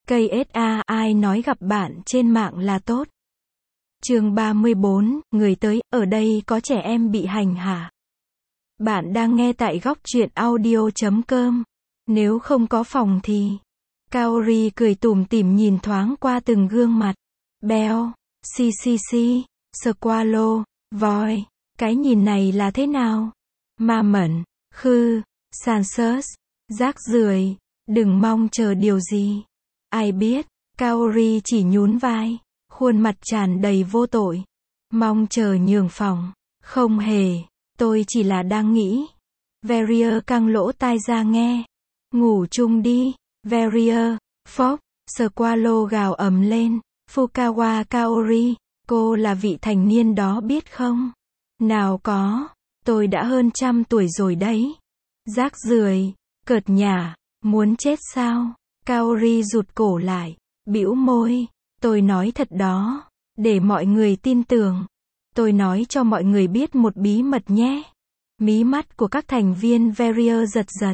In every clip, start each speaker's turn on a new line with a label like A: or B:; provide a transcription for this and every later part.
A: KSA, ai nói gặp bạn trên mạng là tốt? Chương 34, người tới, ở đây có trẻ em bị hành hả? Bạn đang nghe tại góc truyện audio.com. Nếu không có phòng thì... Kaori cười tủm tỉm nhìn thoáng qua từng gương mặt. Bell, CCC, Squalo, Voi, cái nhìn này là thế nào? Ma Mẩn, Khư, Sansus, rác rưởi, đừng mong chờ điều gì. Ai biết, Kaori chỉ nhún vai, khuôn mặt tràn đầy vô tội. Mong chờ nhường phòng. Không hề, tôi chỉ là đang nghĩ. Verrier căng lỗ tai ra nghe. Ngủ chung đi, Verrier. Phốc, Squalo gào ầm lên. Fukawa Kaori, cô là vị thành niên đó biết không? Nào có, tôi đã hơn 100 tuổi rồi đấy. Rác rưởi, cợt nhả, muốn chết sao? Kaori rụt cổ lại, bĩu môi. Tôi nói thật đó, để mọi người tin tưởng. Tôi nói cho mọi người biết một bí mật nhé. Mí mắt của các thành viên Verrier giật giật.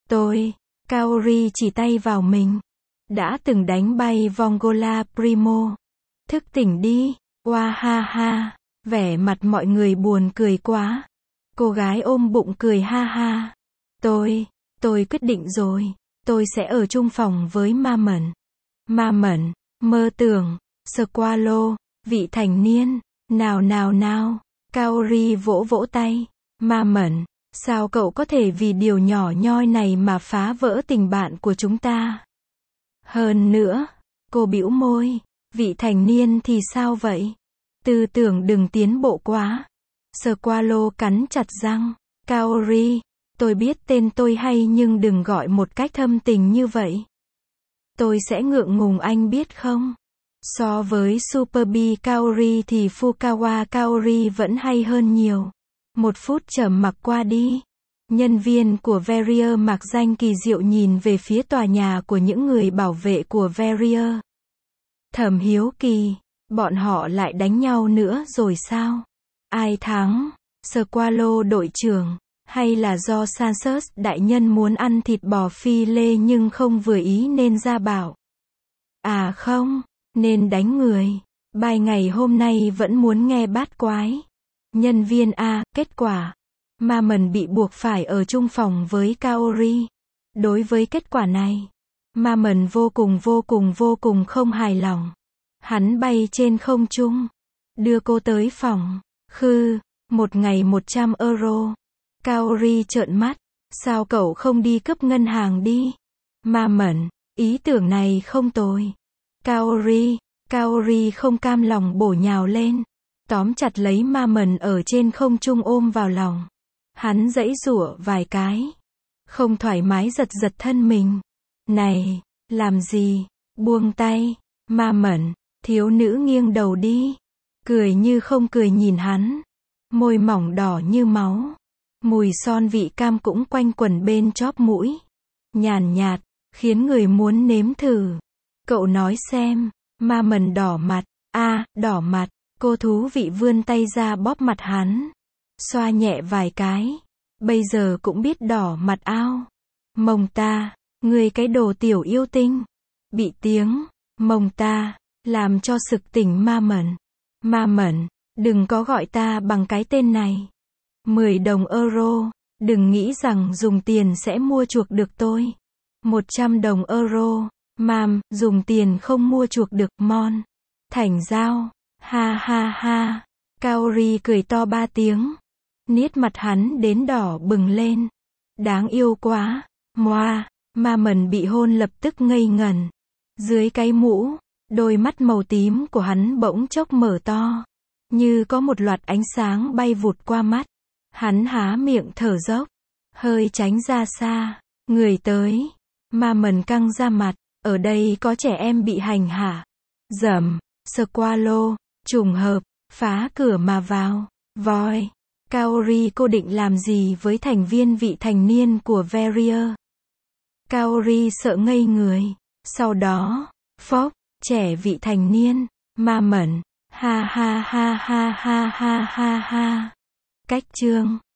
A: Kaori chỉ tay vào mình. Đã từng đánh bay Vongola Primo. Thức tỉnh đi, oa ha ha. Vẻ mặt mọi người buồn cười quá. Cô gái ôm bụng cười ha ha. Tôi quyết định rồi. Tôi sẽ ở chung phòng với Ma Mẩn. Ma Mẩn, mơ tưởng. Squalo, vị thành niên. Nào. Kaori vỗ vỗ tay. Ma Mẩn, sao cậu có thể vì điều nhỏ nhoi này mà phá vỡ tình bạn của chúng ta? Hơn nữa, cô bĩu môi. Vị thành niên thì sao vậy? Tư tưởng đừng tiến bộ quá. Squalo cắn chặt răng. Kaori, tôi biết tên tôi hay nhưng đừng gọi một cách thâm tình như vậy. Tôi sẽ ngượng ngùng anh biết không? So với Super B Kaori thì Fukawa Kaori vẫn hay hơn nhiều. 1 phút trầm mặc qua đi. Nhân viên của Verrier mặc danh kỳ diệu nhìn về phía tòa nhà của những người bảo vệ của Verrier. Thầm hiếu kỳ, bọn họ lại đánh nhau nữa rồi sao? Ai thắng? Squalo đội trưởng, hay là do Sansus đại nhân muốn ăn thịt bò phi lê nhưng không vừa ý nên ra bảo? À không, nên đánh người. Bài ngày hôm nay vẫn muốn nghe bát quái. Nhân viên A, kết quả. Ma Mẩn bị buộc phải ở chung phòng với Kaori. Đối với kết quả này, Ma Mẩn vô cùng không hài lòng. Hắn bay trên không trung, đưa cô tới phòng. Khư, 1 ngày 100 euro. Kaori trợn mắt. Sao cậu không đi cướp ngân hàng đi? Ma Mẩn, ý tưởng này không tồi. Kaori không cam lòng bổ nhào lên. Tóm chặt lấy Ma Mẩn ở trên không trung ôm vào lòng. Hắn giãy giụa vài cái. Không thoải mái giật thân mình. Này, làm gì? Buông tay. Ma Mẩn, thiếu nữ nghiêng đầu đi. Cười như không cười nhìn hắn. Môi mỏng đỏ như máu. Mùi son vị cam cũng quanh quẩn bên chóp mũi. Nhàn nhạt, khiến người muốn nếm thử. Cậu nói xem. Ma Mẩn đỏ mặt. Đỏ mặt. Cô thú vị vươn tay ra bóp mặt hắn. Xoa nhẹ vài cái. Bây giờ cũng biết đỏ mặt ao. Mông ta, người cái đồ tiểu yêu tinh. Bị tiếng, mông ta, làm cho sực tỉnh Ma Mẩn. Ma Mẩn, đừng có gọi ta bằng cái tên này. 10 đồng euro, đừng nghĩ rằng dùng tiền sẽ mua chuộc được tôi. 100 đồng euro, dùng tiền không mua chuộc được mon. Thành giao. Ha ha ha. Kaori cười to 3 tiếng. Niết mặt hắn đến đỏ bừng lên. Đáng yêu quá. Moa. Ma Mẩn bị hôn lập tức ngây ngẩn. Dưới cái mũ, đôi mắt màu tím của hắn bỗng chốc mở to. Như có một loạt ánh sáng bay vụt qua mắt. Hắn há miệng thở dốc. Hơi tránh ra xa. Người tới. Ma Mẩn căng ra mặt. Ở đây có trẻ em bị hành hả? Dầm. Squalo. Trùng hợp, phá cửa mà vào. Voi. Kaori, cô định làm gì với thành viên vị thành niên của Verrier? Kaori sợ ngây người. Sau đó, phốc, trẻ vị thành niên. Ma Mẩn. Ha ha ha ha ha ha ha ha. Cách chương.